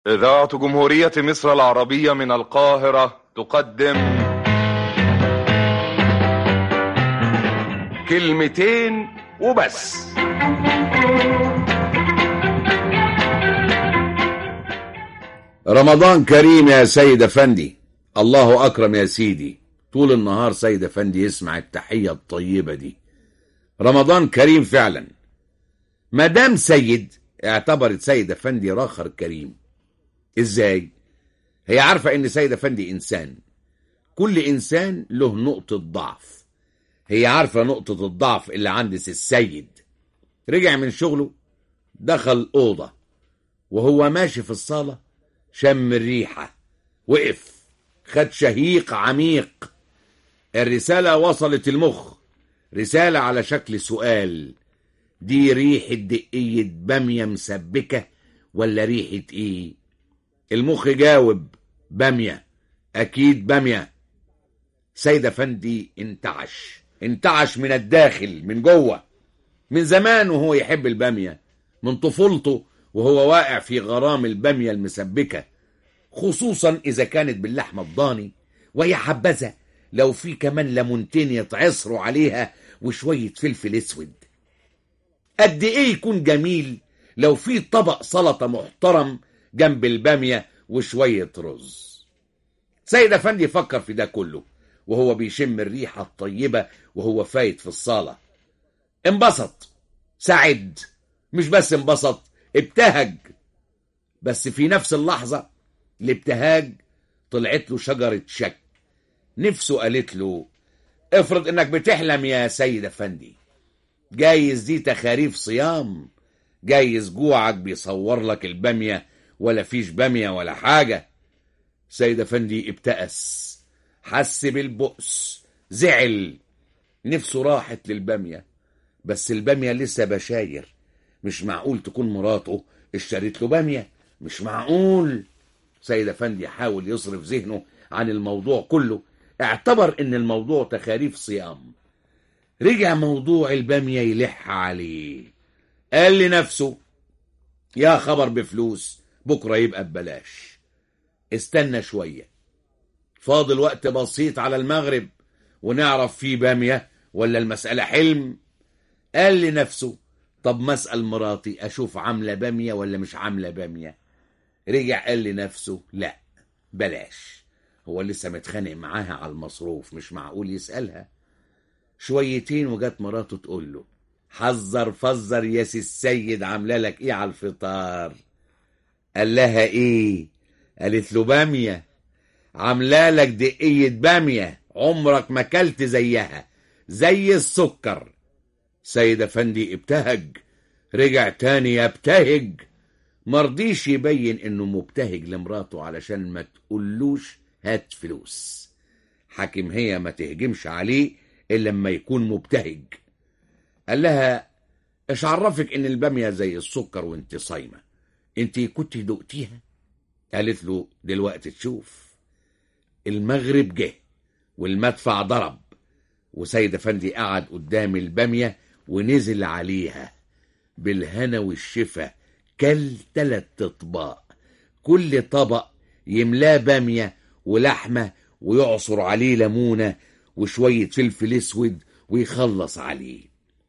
إذاعة جمهورية مصر العربية من القاهرة تقدم كلمتين وبس. رمضان كريم يا سيد أفندي. الله أكرم يا سيدي. طول النهار سيد أفندي يسمع التحية الطيبة دي. رمضان كريم فعلا. مدام سيد اعتبرت سيد أفندي راخر كريم. ازاي؟ هي عارفة ان سيد أفندي انسان، كل انسان له نقطة ضعف. هي عارفة نقطة الضعف اللي عند السيد. رجع من شغله، دخل أوضة، وهو ماشي في الصالة شم الريحة، وقف، خد شهيق عميق. الرسالة وصلت المخ، رسالة على شكل سؤال: دي ريحة دقية بامية مسبكة ولا ريحة ايه؟ المخ جاوب: بامية، اكيد بامية. سيد أفندي انتعش من الداخل، من جوه. من زمان وهو يحب البامية، من طفولته وهو واقع في غرام البامية المسبكة، خصوصا إذا كانت باللحمة الضاني، وهي حبذا لو في كمان ليمونتين يتعصروا عليها وشوية فلفل اسود. قد ايه يكون جميل لو في طبق سلطة محترم جنب البامية وشوية رز. سيد أفندي فكر في ده كله وهو بيشم الريحة الطيبة وهو فايت في الصالة. انبسط، سعد، مش بس انبسط، ابتهج. بس في نفس اللحظة الابتهاج طلعت له شجرة شك. نفسه قالت له: افرض انك بتحلم يا سيد أفندي، جايز دي تخاريف صيام، جايز جوعك بيصور لك البامية ولا فيش بامية ولا حاجة. سيد أفندي ابتأس، حس بالبؤس، زعل، نفسه راحت للبامية، بس البامية لسه بشاير. مش معقول تكون مراته اشترت له بامية، مش معقول. سيد أفندي حاول يصرف ذهنه عن الموضوع كله، اعتبر ان الموضوع تخاريف صيام. رجع موضوع البامية يلح عليه. قال لنفسه: يا خبر بفلوس، بكرة يبقى ببلاش. استنى شوية، فاضل وقت بسيط على المغرب ونعرف فيه بامية ولا المسألة حلم. قال لنفسه: طب ما اسأل مراتي اشوف عاملة بامية ولا مش عاملة بامية. رجع قال لنفسه: لا بلاش، هو لسه متخانق معاها على المصروف، مش معقول يسألها. شويتين وجات مراته تقول له: حذر فزر يا سي السيد، عامله لك ايه على الفطار؟ قال لها: ايه؟ قالت له: بامية، عامله لك دقية بامية عمرك ما كلت زيها، زي السكر. سيد أفندي ابتهج، رجع تاني يبتهج. مرضيش يبين انه مبتهج لمراته علشان ما تقولوش هات فلوس. حاكم هي ما تهجمش عليه الا لما يكون مبتهج. قال لها: ايش عرفك ان البامية زي السكر وانت صايمة؟ انت كنت دقتيها؟ قالت له: دلوقتي تشوف. المغرب جه والمدفع ضرب، وسيد أفندي قعد قدام البامية ونزل عليها بالهنا والشفا. كل 3 اطباق، كل طبق يملاه بامية ولحمة ويعصر عليه ليمونة وشوية فلفل اسود ويخلص عليه.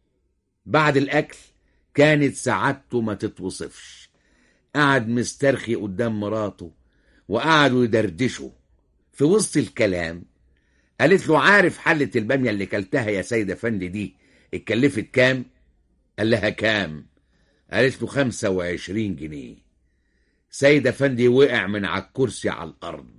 بعد الأكل كانت سعادته ما تتوصفش. قعد مسترخي قدام مراته وقعدوا يدردشوا. في وسط الكلام قالت له: عارف حلة البامية اللي كلتها يا سيد أفندي دي اتكلفت كام؟ قال لها: كام؟ قالت له: 25 جنيه. سيد أفندي وقع من على الكرسي على الأرض،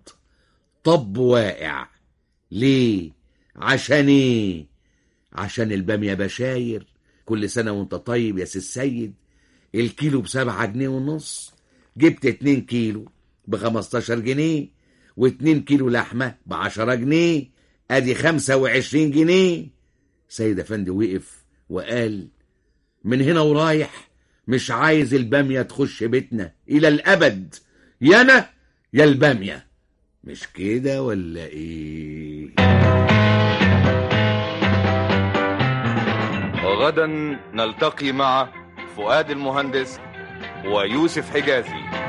طب واقع. ليه؟ عشان ايه؟ عشان البامية بشاير. كل سنة وانت طيب يا سي السيد. الكيلو ب7.5 جنيه، جبت 2 كيلو ب15 جنيه، و2 كيلو لحمة ب10 جنيه، ادي 25 جنيه. سيد أفندي وقف وقال: من هنا ورايح مش عايز البامية تخش بيتنا إلى الأبد، يا أنا يا البامية. مش كده ولا إيه؟ غدا نلتقي مع فؤاد المهندس ويوسف حجازي.